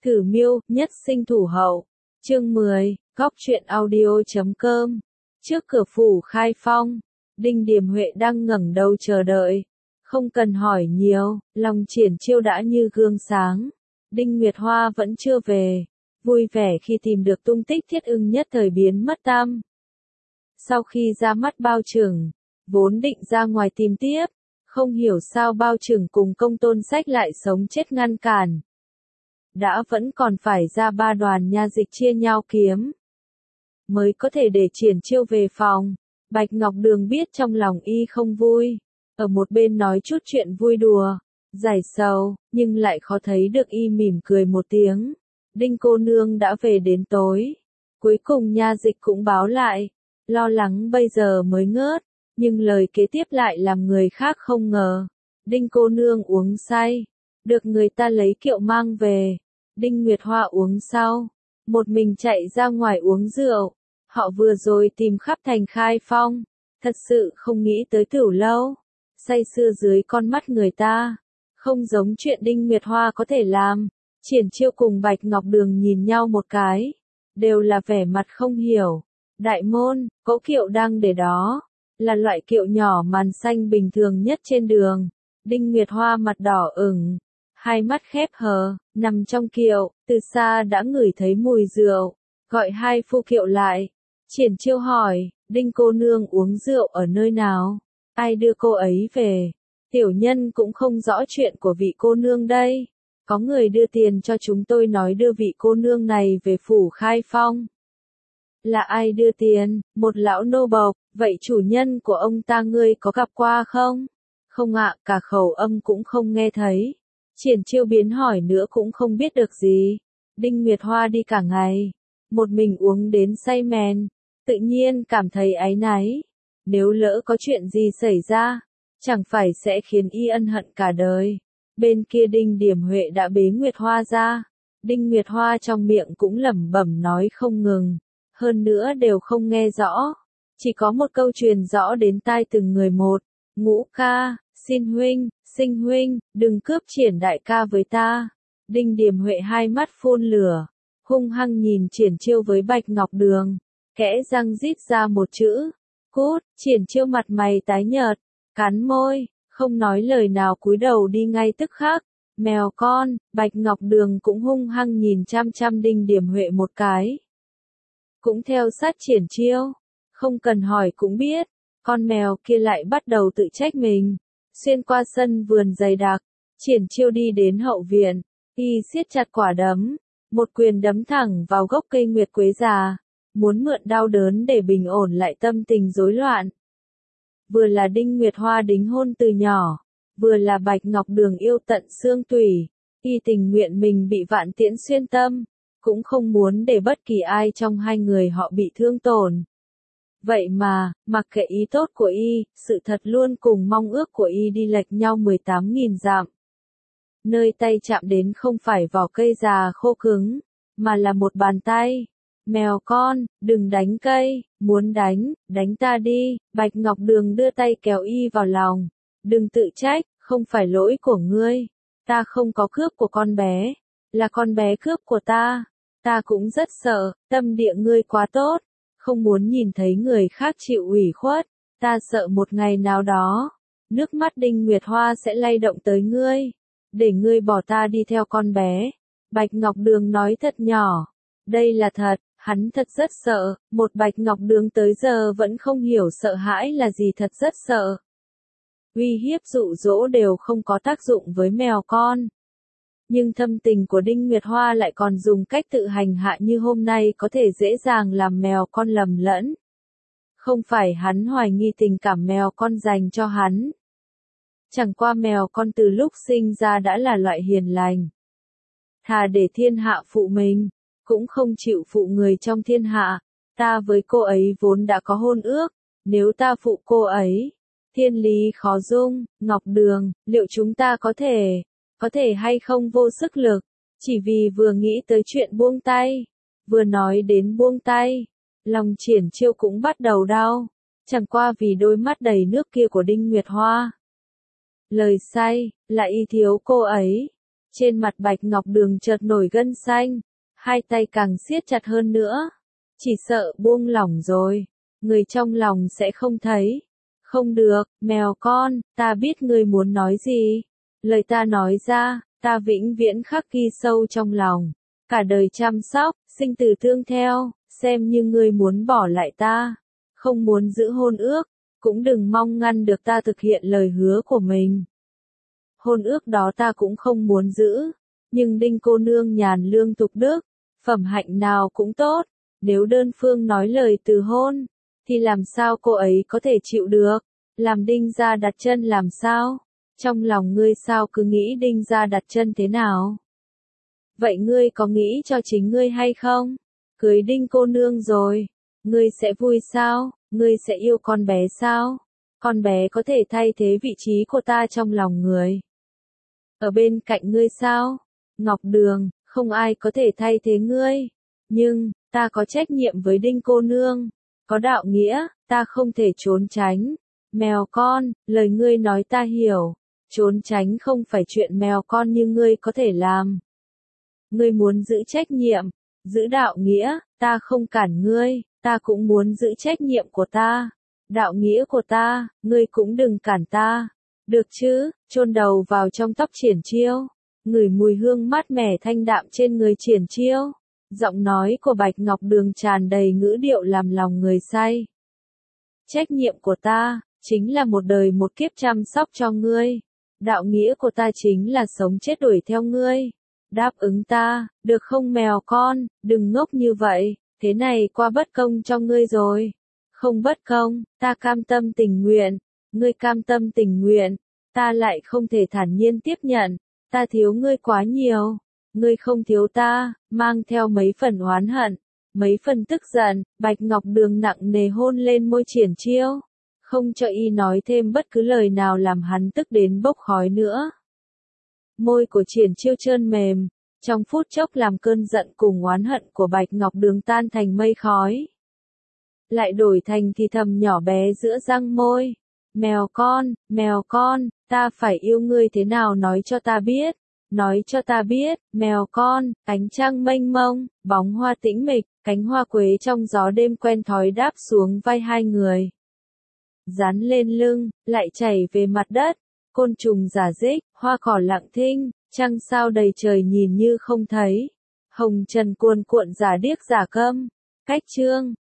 Thử miêu, nhất sinh thủ hậu. Chương 10, Góc truyện audio.com. Trước cửa phủ Khai Phong, Đinh Điềm Huệ đang ngẩng đầu chờ đợi. Không cần hỏi nhiều, lòng Triển Chiêu đã như gương sáng. Đinh Nguyệt Hoa vẫn chưa về. Vui vẻ khi tìm được tung tích Thiết Ưng nhất thời biến mất tăm. Sau khi ra mắt Bao Trừng, vốn định ra ngoài tìm tiếp. Không hiểu sao Bao Trừng cùng Công Tôn Sách lại sống chết ngăn cản. Đã vẫn còn phải ra ba đoàn nha dịch chia nhau kiếm. Mới có thể để Triển Chiêu về phòng. Bạch Ngọc Đường biết trong lòng y không vui. Ở một bên nói chút chuyện vui đùa, giải sầu, nhưng lại khó thấy được y mỉm cười một tiếng. Đinh cô nương đã về đến tối. Cuối cùng nha dịch cũng báo lại. Lo lắng bây giờ mới ngớt, nhưng lời kế tiếp lại làm người khác không ngờ. Đinh cô nương uống say, được người ta lấy kiệu mang về. Đinh Nguyệt Hoa uống sau, một mình chạy ra ngoài uống rượu. Họ vừa rồi tìm khắp thành Khai Phong, thật sự không nghĩ tới Tửu Lâu. Say sưa dưới con mắt người ta, không giống chuyện Đinh Nguyệt Hoa có thể làm. Triển Chiêu cùng Bạch Ngọc Đường nhìn nhau một cái, đều là vẻ mặt không hiểu. Đại môn, cỗ kiệu đang để đó, là loại kiệu nhỏ màn xanh bình thường nhất trên đường. Đinh Nguyệt Hoa mặt đỏ ửng, hai mắt khép hờ, nằm trong kiệu, từ xa đã ngửi thấy mùi rượu, gọi hai phu kiệu lại. Triển Chiêu hỏi, Đinh cô nương uống rượu ở nơi nào? Ai đưa cô ấy về? Tiểu nhân cũng không rõ chuyện của vị cô nương đây. Có người đưa tiền cho chúng tôi nói đưa vị cô nương này về phủ Khai Phong. Là ai đưa tiền? Một lão nô bộc. Vậy chủ nhân của ông ta ngươi có gặp qua không? Không ạ, cả khẩu âm cũng không nghe thấy. Triển Chiêu biến hỏi nữa cũng không biết được gì. Đinh Nguyệt Hoa đi cả ngày, một mình uống đến say mèn, tự nhiên cảm thấy áy náy. Nếu lỡ có chuyện gì xảy ra, chẳng phải sẽ khiến y ân hận cả đời. Bên kia Đinh Điềm Huệ đã bế Nguyệt Hoa ra. Đinh Nguyệt Hoa trong miệng cũng lẩm bẩm nói không ngừng. Hơn nữa đều không nghe rõ. Chỉ có một câu truyền rõ đến tai từng người một. Ngũ ca, xin huynh, Sinh huynh, đừng cướp Triển đại ca với ta. Đinh Điềm Huệ hai mắt phun lửa, hung hăng nhìn Triển Chiêu với Bạch Ngọc Đường. Kẽ răng rít ra một chữ. Cút. Triển Chiêu mặt mày tái nhợt, cắn môi, không nói lời nào cúi đầu đi ngay tức khắc. Mèo con. Bạch Ngọc Đường cũng hung hăng nhìn chăm chăm Đinh Điềm Huệ một cái. Cũng theo sát Triển Chiêu. Không cần hỏi cũng biết, con mèo kia lại bắt đầu tự trách mình. Xuyên qua sân vườn dày đặc, Triển Chiêu đi đến hậu viện, y siết chặt quả đấm, một quyền đấm thẳng vào gốc cây nguyệt quế già, muốn mượn đau đớn để bình ổn lại tâm tình rối loạn. Vừa là Đinh Nguyệt Hoa đính hôn từ nhỏ, vừa là Bạch Ngọc Đường yêu tận xương tủy, y tình nguyện mình bị vạn tiễn xuyên tâm, cũng không muốn để bất kỳ ai trong hai người họ bị thương tổn. Vậy mà, mặc kệ ý tốt của y, sự thật luôn cùng mong ước của y đi lệch nhau 18.000 dặm. Nơi tay chạm đến không phải vỏ cây già khô cứng, mà là một bàn tay. Mèo con, đừng đánh cây, muốn đánh, đánh ta đi. Bạch Ngọc Đường đưa tay kéo y vào lòng. Đừng tự trách, không phải lỗi của ngươi. Ta không có cướp của con bé, là con bé cướp của ta. Ta cũng rất sợ, tâm địa ngươi quá tốt. Không muốn nhìn thấy người khác chịu ủy khuất, ta sợ một ngày nào đó, nước mắt Đinh Nguyệt Hoa sẽ lay động tới ngươi, để ngươi bỏ ta đi theo con bé. Bạch Ngọc Đường nói thật nhỏ, đây là thật, hắn thật rất sợ, một Bạch Ngọc Đường tới giờ vẫn không hiểu sợ hãi là gì, thật rất sợ. Uy hiếp dụ dỗ đều không có tác dụng với mèo con. Nhưng thâm tình của Đinh Nguyệt Hoa lại còn dùng cách tự hành hạ như hôm nay có thể dễ dàng làm mèo con lầm lẫn. Không phải hắn hoài nghi tình cảm mèo con dành cho hắn. Chẳng qua mèo con từ lúc sinh ra đã là loại hiền lành. Thà để thiên hạ phụ mình, cũng không chịu phụ người trong thiên hạ. Ta với cô ấy vốn đã có hôn ước, nếu ta phụ cô ấy, thiên lý khó dung. Ngọc Đường, liệu chúng ta có thể hay không vô sức lực, chỉ vì vừa nghĩ tới chuyện buông tay, vừa nói đến buông tay, lòng Triển Chiêu cũng bắt đầu đau, chẳng qua vì đôi mắt đầy nước kia của Đinh Nguyệt Hoa. Lời say, là y thiếu cô ấy, Trên mặt Bạch Ngọc Đường chợt nổi gân xanh, hai tay càng siết chặt hơn nữa. Chỉ sợ buông lỏng rồi, người trong lòng sẽ không thấy. Không được, mèo con, ta biết ngươi muốn nói gì. Lời ta nói ra, ta vĩnh viễn khắc ghi sâu trong lòng. Cả đời chăm sóc, sinh tử thương theo, xem như ngươi muốn bỏ lại ta. Không muốn giữ hôn ước, cũng đừng mong ngăn được ta thực hiện lời hứa của mình. Hôn ước đó ta cũng không muốn giữ, nhưng Đinh cô nương nhàn lương tục đức, phẩm hạnh nào cũng tốt, nếu đơn phương nói lời từ hôn, thì làm sao cô ấy có thể chịu được, làm Đinh gia đặt chân làm sao, trong lòng ngươi sao cứ nghĩ Đinh gia đặt chân thế nào. Vậy ngươi có nghĩ cho chính ngươi hay không? Cưới Đinh cô nương rồi, ngươi sẽ vui sao, ngươi sẽ yêu con bé sao? Con bé có thể thay thế vị trí của ta trong lòng người. Ở bên cạnh ngươi sao? Ngọc Đường, không ai có thể thay thế ngươi. Nhưng, ta có trách nhiệm với Đinh cô nương. Có đạo nghĩa, ta không thể trốn tránh. Mèo con, lời ngươi nói ta hiểu. Trốn tránh không phải chuyện mèo con như ngươi có thể làm. Ngươi muốn giữ trách nhiệm, giữ đạo nghĩa, ta không cản ngươi, ta cũng muốn giữ trách nhiệm của ta. Đạo nghĩa của ta, ngươi cũng đừng cản ta. Được chứ, chôn đầu vào trong tóc Triển Chiêu, ngửi mùi hương mát mẻ thanh đạm trên người Triển Chiêu. Giọng nói của Bạch Ngọc Đường tràn đầy ngữ điệu làm lòng người say. Trách nhiệm của ta, chính là một đời một kiếp chăm sóc cho ngươi. Đạo nghĩa của ta chính là sống chết đuổi theo ngươi. Đáp ứng ta, được không mèo con, đừng ngốc như vậy, thế này qua bất công cho ngươi rồi. Không bất công, ta cam tâm tình nguyện, ngươi cam tâm tình nguyện, ta lại không thể thản nhiên tiếp nhận, ta thiếu ngươi quá nhiều, ngươi không thiếu ta, mang theo mấy phần oán hận, mấy phần tức giận, Bạch Ngọc Đường nặng nề hôn lên môi Triển Chiêu, không cho y nói thêm bất cứ lời nào làm hắn tức đến bốc khói nữa. Môi của Triển Chiêu trơn mềm, trong phút chốc làm cơn giận cùng oán hận của Bạch Ngọc Đường tan thành mây khói. Lại đổi thành thì thầm nhỏ bé giữa răng môi. Mèo con, ta phải yêu ngươi thế nào nói cho ta biết, mèo con, ánh trăng mênh mông, bóng hoa tĩnh mịch, cánh hoa quế trong gió đêm quen thói đáp xuống vai hai người. Dán lên lưng, lại chảy về mặt đất, côn trùng rả rích, hoa cỏ lặng thinh, trăng sao đầy trời nhìn như không thấy. Hồng trần cuồn cuộn giả điếc giả câm. Cách chương